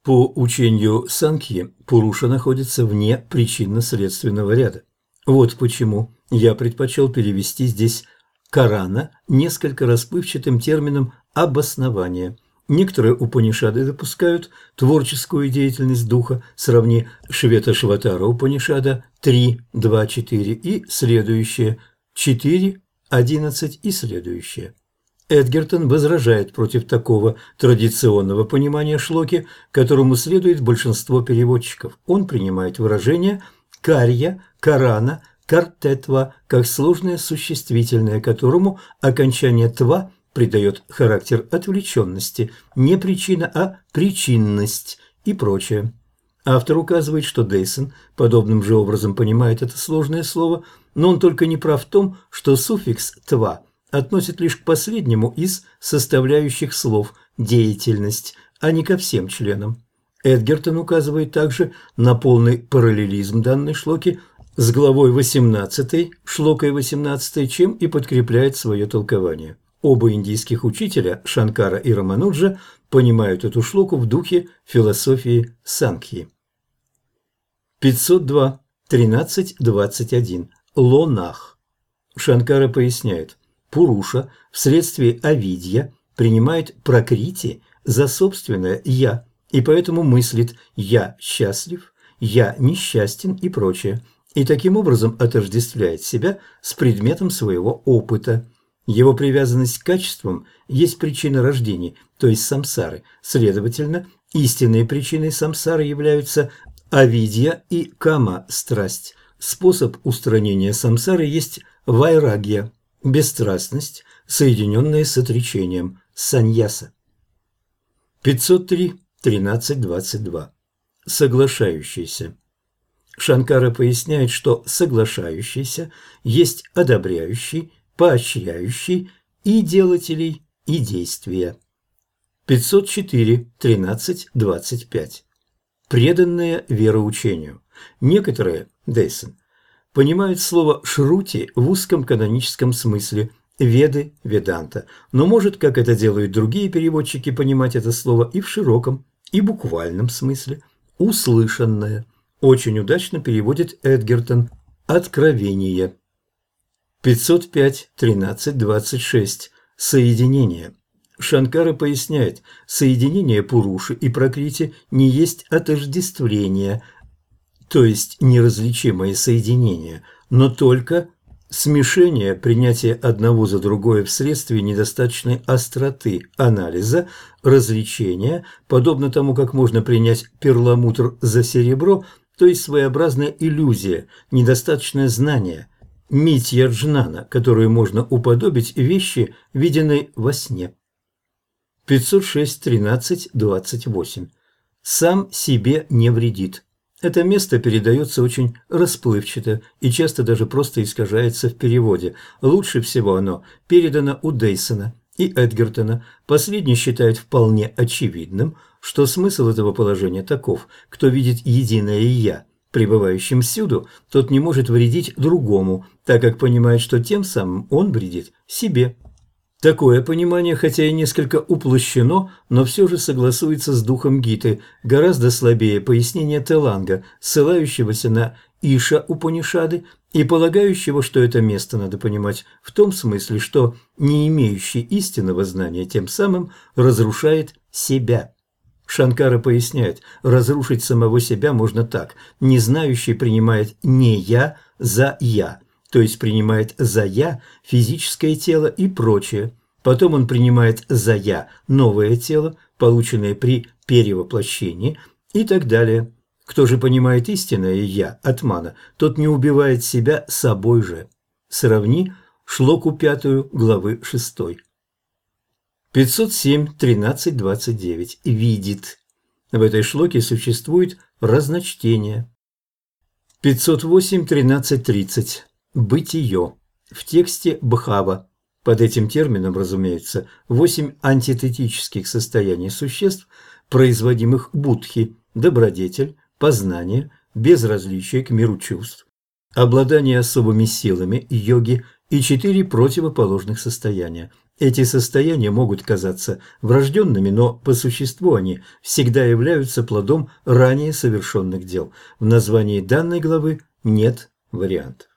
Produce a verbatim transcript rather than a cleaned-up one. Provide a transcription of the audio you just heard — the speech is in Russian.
По учению Санkhьи Пуруша находится вне причинно-следственного ряда. Вот почему я предпочел перевести здесь Корана несколько расплывчатым термином «обоснование». Некоторые Упанишады допускают творческую деятельность духа, сравни Швета-Шватара Упанишада три, два, четыре и следующее, четыре, одиннадцать и следующее. Эдгертон возражает против такого традиционного понимания шлоки, которому следует большинство переводчиков. Он принимает выражение «карья», «карана», «картетва» как сложное существительное, которому окончание «тва» придает характер отвлеченности, не причина, а причинность и прочее. Автор указывает, что Дейсон подобным же образом понимает это сложное слово, но он только не прав в том, что суффикс «тва» относит лишь к последнему из составляющих слов «деятельность», а не ко всем членам. Эдгертон указывает также на полный параллелизм данной шлоки с главой восемнадцатой, шлокой восемнадцатой, чем и подкрепляет свое толкование. Оба индийских учителя, Шанкара и Рамануджа, понимают эту шлоку в духе философии Санkhьи. пятьсот два. тринадцать двадцать один. Лонах. Шанкара поясняет: Пуруша вследствие авидья принимает пракрити за собственное «я», и поэтому мыслит «я счастлив», «я несчастен» и прочее, и таким образом отождествляет себя с предметом своего опыта. Его привязанность к качествам есть причина рождений, то есть самсары. Следовательно, истинной причиной самсары являются авидья и кама – страсть. Способ устранения самсары есть вайрагья – бесстрастность, соединенная с отречением – саньяса. пятьсот три. тринадцать двадцать два. Соглашающийся. Шанкара поясняет, что соглашающийся есть одобряющий, поощряющий и делателей, и действия. пятьсот четыре. тринадцать двадцать пять. Преданные вероучению. Некоторые, Дейсон, понимают слово «шрути» в узком каноническом смысле «веды», «веданта», но может, как это делают другие переводчики, понимать это слово и в широком, и буквальном смысле «услышанное». Очень удачно переводит Эдгертон «откровение». пятьсот пять. тринадцать двадцать шесть. Соединение. Шанкара поясняет, соединение Пуруши и Пракрити не есть отождествление, то есть неразличимое соединение, но только смешение, принятие одного за другое вследствие недостаточной остроты анализа, развлечения, подобно тому, как можно принять перламутр за серебро, то есть своеобразная иллюзия, недостаточное знание, митья джнана, которую можно уподобить вещи, виденной во сне. пятьсот шесть. тринадцать двадцать восемь. Сам себе не вредит. Это место передается очень расплывчато и часто даже просто искажается в переводе. Лучше всего оно передано у Дейсона и Эдгертона. Последний считает вполне очевидным, что смысл этого положения таков: кто видит единое «я», пребывающим всюду, тот не может вредить другому, так как понимает, что тем самым он вредит себе. Такое понимание, хотя и несколько уплощено, но все же согласуется с духом Гиты, гораздо слабее пояснения Теланга, ссылающегося на Иша Упанишады и полагающего, что это место надо понимать в том смысле, что не имеющий истинного знания тем самым разрушает себя. Шанкара поясняет, разрушить самого себя можно так: незнающий принимает не «я» за «я», то есть принимает за «я» физическое тело и прочее. Потом он принимает за «я» новое тело, полученное при перевоплощении, и так далее. Кто же понимает истинное «я» атмана, тот не убивает себя собой же. Сравни шлоку пятую главы шестой. пятьсот семь. тринадцать двадцать девять. Видит. В этой шлоке существует разночтение. пятьсот восемь. тринадцать тридцать. Бытие. В тексте Бхава. Под этим термином, разумеется, восемь антитетических состояний существ, производимых будхи: добродетель, познание, безразличие к миру чувств, обладание особыми силами йоги и четыре противоположных состояния. Эти состояния могут казаться врожденными, но по существу они всегда являются плодом ранее совершенных дел. В названии данной главы нет вариантов.